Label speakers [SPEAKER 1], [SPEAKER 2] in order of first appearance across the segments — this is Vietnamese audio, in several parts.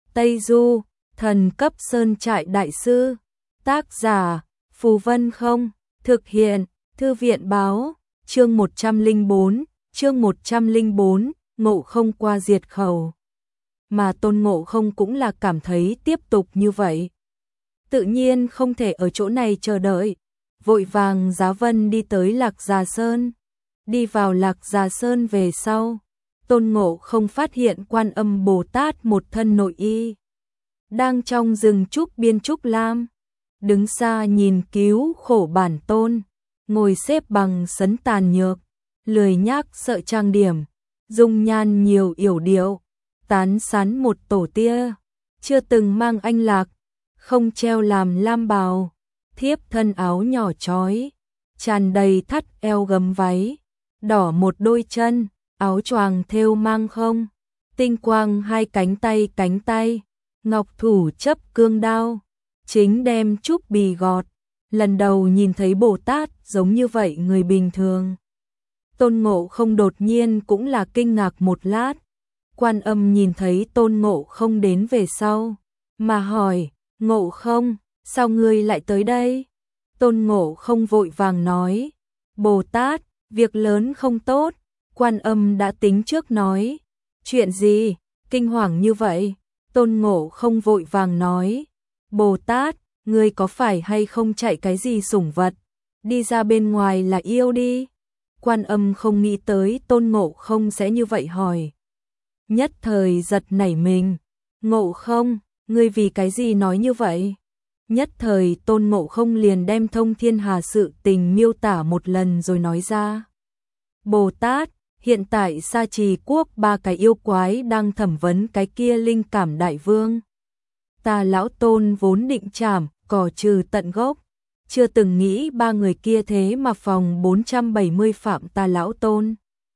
[SPEAKER 1] Tây Du, thần cấp sơn trại đại sư. Tác giả, Phù Vân Không. Thực hiện, Thư viện báo. Chương 104, Ngộ Không qua diệt khẩu. Mà Tôn Ngộ Không cũng là cảm thấy tiếp tục như vậy tự nhiên không thể ở chỗ này chờ đợi, vội vàng giá vân đi tới Lạc Già Sơn. Đi vào Lạc Già Sơn về sau, Tôn Ngộ Không phát hiện Quan Âm Bồ Tát một thân nội y, đang trong rừng trúc biên trúc lam, đứng xa nhìn cứu khổ bản tôn, ngồi xếp bằng sấn tàn nhược, lười nhác sợ trang điểm, dung nhan nhiều yểu điệu, tán sán một tổ tia, chưa từng mang anh lạc, không treo làm lam bào, thiếp thân áo nhỏ chói, tràn đầy thắt eo gấm váy, đỏ một đôi chân, áo choàng thêu mang không, tinh quang hai cánh tay, ngọc thủ chấp cương đao, chính đem trúc bì gọt. Lần đầu nhìn thấy Bồ Tát giống như vậy người bình thường, Tôn Ngộ Không đột nhiên cũng là kinh ngạc một lát. Quan Âm nhìn thấy Tôn Ngộ Không đến về sau, mà hỏi, Ngộ Không, sao ngươi lại tới đây? Tôn Ngộ Không vội vàng nói, Bồ Tát, việc lớn không tốt. Quan Âm đã tính trước nói, chuyện gì, kinh hoàng như vậy? Tôn Ngộ Không vội vàng nói, Bồ Tát, ngươi có phải hay không chạy cái gì sủng vật, đi ra bên ngoài là yêu đi? Quan Âm không nghĩ tới Tôn Ngộ Không sẽ như vậy hỏi. Nhất thời giật nảy mình, Ngộ Không, ngươi vì cái gì nói như vậy? Nhất thời Tôn Ngộ Không liền đem thông thiên hà sự tình miêu tả một lần rồi nói ra. Bồ Tát, hiện tại Sa Trì quốc 3 cái yêu quái đang thẩm vấn cái kia linh cảm đại vương. Ta lão Tôn vốn định trảm, cỏ trừ tận gốc, chưa từng nghĩ 3 người kia thế mà phòng 470 phạm ta lão Tôn.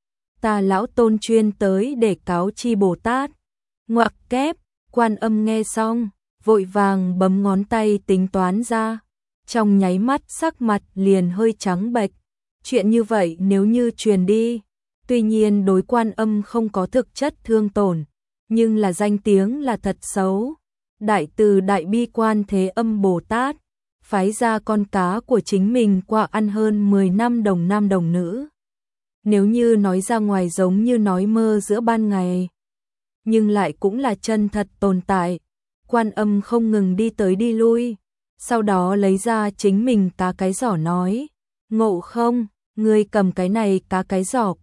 [SPEAKER 1] Ta lão Tôn chuyên tới để cáo chi Bồ Tát. Ngoặc kép, Quan Âm nghe xong, vội vàng bấm ngón tay tính toán ra, trong nháy mắt sắc mặt liền hơi trắng bệch. Chuyện như vậy nếu như truyền đi, tuy nhiên đối Quan Âm không có thực chất thương tổn, nhưng là danh tiếng là thật xấu. Đại từ Đại Bi Quan Thế Âm Bồ Tát phái ra con cá của chính mình qua ăn hơn 10 năm đồng nam đồng nữ. Nếu như nói ra ngoài giống như nói mơ giữa ban ngày, nhưng lại cũng là chân thật tồn tại. Quan Âm không ngừng đi tới đi lui, sau đó lấy ra chính mình cá cái giỏ nói, Ngộ Không, ngươi cầm cái này cá cái giỏ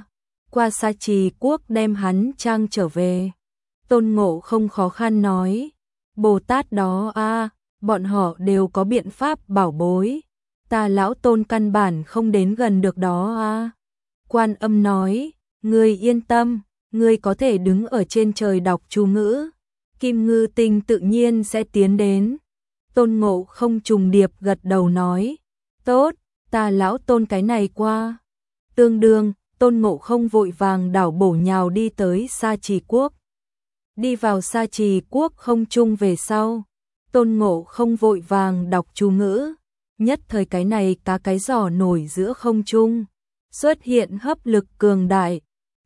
[SPEAKER 1] qua Sa Trì quốc đem hắn trang trở về. Tôn Ngộ Không khó khăn nói, Bồ Tát đó a, bọn họ đều có biện pháp bảo bối, ta lão Tôn căn bản không đến gần được đó a. Quan Âm nói, ngươi yên tâm, ngươi có thể đứng ở trên trời đọc chú ngữ, Kim Ngư Tinh tự nhiên sẽ tiến đến. Tôn Ngộ Không trùng điệp gật đầu nói, tốt, ta lão Tôn cái này qua. Tương đương, Tôn Ngộ Không vội vàng đảo bổ nhào đi tới Sa Trì quốc. Đi vào Sa Trì quốc không trung về sau, Tôn Ngộ Không vội vàng đọc chú ngữ, nhất thời cái này cá cái giỏ nổi giữa không trung, xuất hiện hấp lực cường đại.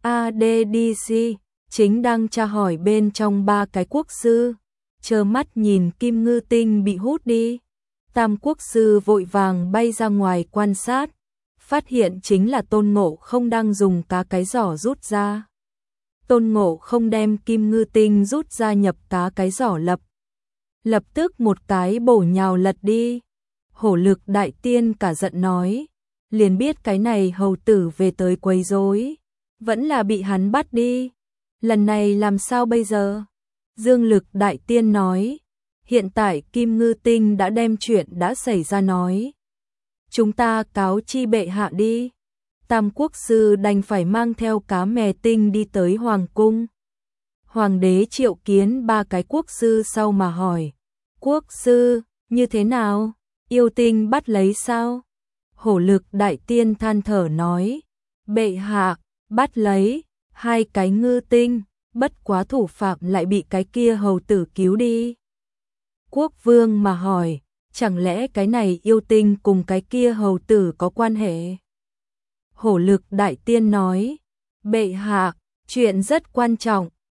[SPEAKER 1] ADDC chính đang tra hỏi bên trong 3 cái quốc sư, trơ mắt nhìn Kim Ngư Tinh bị hút đi. Tam quốc sư vội vàng bay ra ngoài quan sát, phát hiện chính là Tôn Ngộ Không đang dùng cá cái giỏ rút ra. Tôn Ngộ Không đem Kim Ngư Tinh rút ra nhập cá cái giỏ lập tức một cái bổ nhào lật đi. Hổ Lực Đại Tiên cả giận nói, liền biết cái này hầu tử về tới quấy rối, vẫn là bị hắn bắt đi. Lần này làm sao bây giờ? Dương Lực Đại Tiên nói, hiện tại Kim Ngư Tinh đã đem chuyện đã xảy ra nói, chúng ta cáo chi bệ hạ đi. Tam quốc sư đành phải mang theo cá mè tinh đi tới hoàng cung. Hoàng đế triệu kiến 3 cái quốc sư sau mà hỏi, quốc sư, như thế nào? Yêu tinh bắt lấy sao? Hổ Lực Đại Tiên than thở nói, bệ hạ, bắt lấy 2 cái ngư tinh, bất quá thủ phạm lại bị cái kia hầu tử cứu đi. Quốc vương mà hỏi, chẳng lẽ cái này yêu tinh cùng cái kia hầu tử có quan hệ? Hổ Lực Đại Tiên nói, bệ hạ, chuyện rất quan trọng,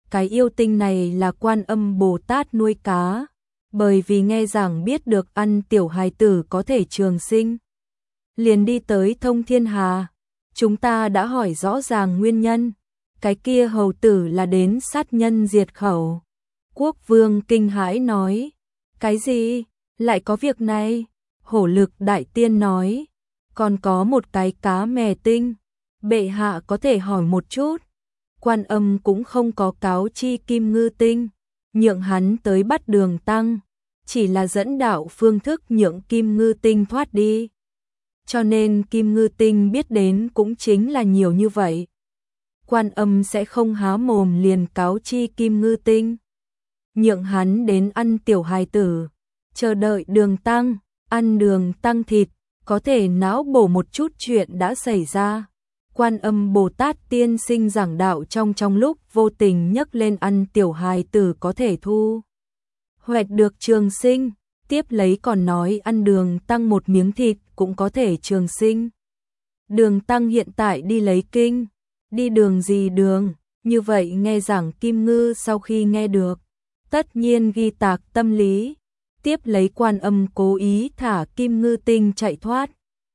[SPEAKER 1] cái yêu tinh này là Quan Âm Bồ Tát nuôi cá, bởi vì nghe rằng biết được ăn tiểu hài tử có thể trường sinh. Liền đi tới Thông Thiên Hà, chúng ta đã hỏi rõ ràng nguyên nhân, cái kia hầu tử là đến sát nhân diệt khẩu. Quốc vương kinh hãi nói, cái gì, lại có việc này? Hổ Lực đại tiên nói, còn có một cái cá mè tinh, bệ hạ có thể hỏi một chút. Quan Âm cũng không có cáo chi Kim Ngư Tinh, nhượng hắn tới bắt Đường Tăng, chỉ là dẫn đạo phương thức nhượng Kim Ngư Tinh thoát đi. Cho nên Kim Ngư Tinh biết đến cũng chính là nhiều như vậy. Quan Âm sẽ không há mồm liền cáo chi Kim Ngư Tinh, nhượng hắn đến ăn tiểu hài tử, chờ đợi Đường Tăng, ăn Đường Tăng thịt, có thể não bổ một chút chuyện đã xảy ra. Quan Âm Bồ Tát tiên sinh giảng đạo trong lúc vô tình nhắc lên ăn tiểu hài tử có thể thu hoạch được trường sinh, tiếp lấy còn nói ăn Đường Tăng một miếng thịt cũng có thể trường sinh. Đường Tăng hiện tại đi lấy kinh, đi đường gì đường, như vậy nghe giảng Kim Ngư sau khi nghe được, tất nhiên ghi tạc tâm lý, tiếp lấy Quan Âm cố ý thả Kim Ngư Tinh chạy thoát.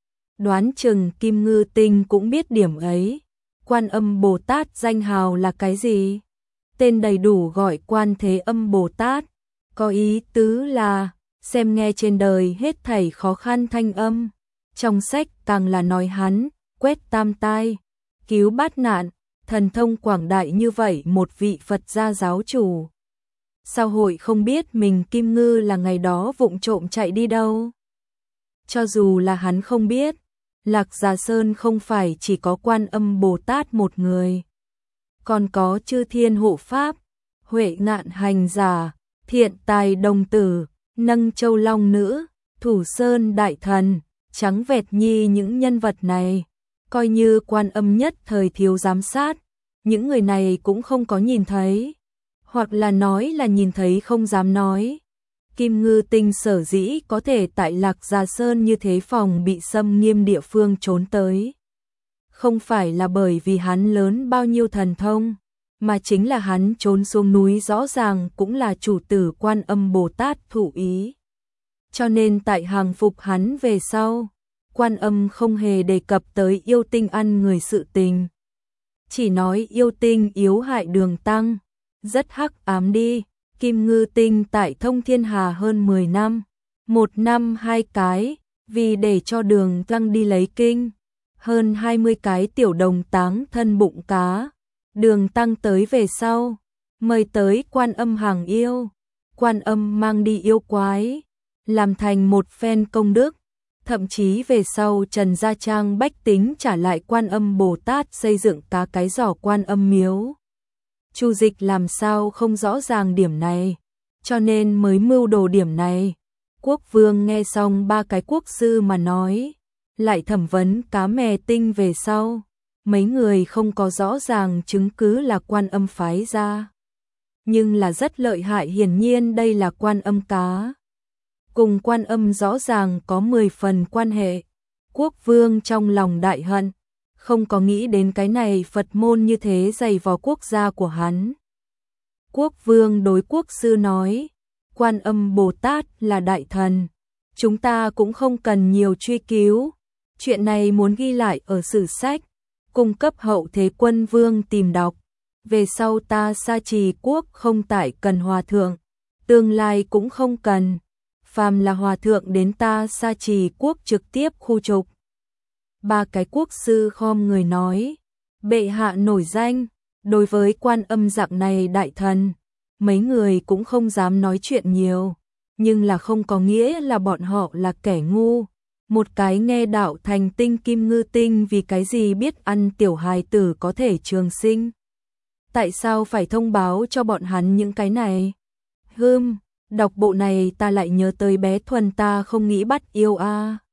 [SPEAKER 1] Đoán chừng Kim Ngư Tinh cũng biết điểm ấy. Quan Âm Bồ Tát danh hào là cái gì? Tên đầy đủ gọi Quan Thế Âm Bồ Tát, có ý tứ là xem nghe trên đời hết thảy khó khăn thanh âm. Trong sách càng là nói hắn quét tam tai, cứu bát nạn, thần thông quảng đại như vậy một vị Phật gia giáo chủ. Sao hội không biết mình Kim Ngư là ngày đó vụng trộm chạy đi đâu? Cho dù là hắn không biết, Lạc Già Sơn không phải chỉ có Quan Âm Bồ Tát một người, còn có chư thiên hộ pháp, huệ ngạn hành giả, thiện tài đồng tử, nâng châu long nữ, thủ sơn đại thần, trắng vẹt nhi, những nhân vật này, coi như Quan Âm nhất thời thiếu giám sát, những người này cũng không có nhìn thấy, hoặc là nói là nhìn thấy không dám nói. Kim Ngư Tinh sở dĩ có thể tại Lạc Già Sơn như thế phòng bị xâm nghiêm địa phương trốn tới, không phải là bởi vì hắn lớn bao nhiêu thần thông, mà chính là hắn trốn xuống núi rõ ràng cũng là chủ tử Quan Âm Bồ Tát thụ ý. Cho nên tại hàng phục hắn về sau, Quan Âm không hề đề cập tới yêu tinh ăn người sự tình, chỉ nói yêu tinh yếu hại Đường Tăng, rất hắc ám đi. Kim Ngư Tinh tại Thông Thiên Hà hơn 10 năm, 1 năm 2 cái, vì để cho Đường Tăng đi lấy kinh, hơn 20 cái tiểu đồng táng thân bụng cá. Đường Tăng tới về sau, mời tới Quan Âm hàng yêu, Quan Âm mang đi yêu quái, làm thành một phen công đức, thậm chí về sau Trần Gia Trang bách tính trả lại Quan Âm Bồ Tát xây dựng cá cái giỏ Quan Âm miếu. Chu Dịch làm sao không rõ ràng điểm này, cho nên mới mưu đồ điểm này. Quốc vương nghe xong ba cái quốc sư mà nói, lại thẩm vấn cá mè tinh về sau, mấy người không có rõ ràng chứng cứ là Quan Âm phái ra, nhưng là rất lợi hại, hiển nhiên đây là Quan Âm cá, cùng Quan Âm rõ ràng có 10 phần quan hệ. Quốc vương trong lòng đại hận, không có nghĩ đến cái này Phật môn như thế dày vò quốc gia của hắn. Quốc vương đối quốc sư nói, Quan Âm Bồ Tát là đại thần, chúng ta cũng không cần nhiều truy cứu, chuyện này muốn ghi lại ở sử sách, cung cấp hậu thế quân vương tìm đọc, về sau ta Sa Trì quốc không tại cần hòa thượng, tương lai cũng không cần, phàm là hòa thượng đến ta Sa Trì quốc trực tiếp khu trục. Ba cái quốc sư khom người nói, bệ hạ nổi danh, đối với Quan Âm dạng này đại thần, mấy người cũng không dám nói chuyện nhiều, nhưng là không có nghĩa là bọn họ là kẻ ngu. Một cái nghe đạo thành tinh Kim Ngư Tinh vì cái gì biết ăn tiểu hài tử có thể trường sinh? Tại sao phải thông báo cho bọn hắn những cái này? Đọc bộ này ta lại nhớ tới bé Thuần ta không nghĩ bắt yêu a.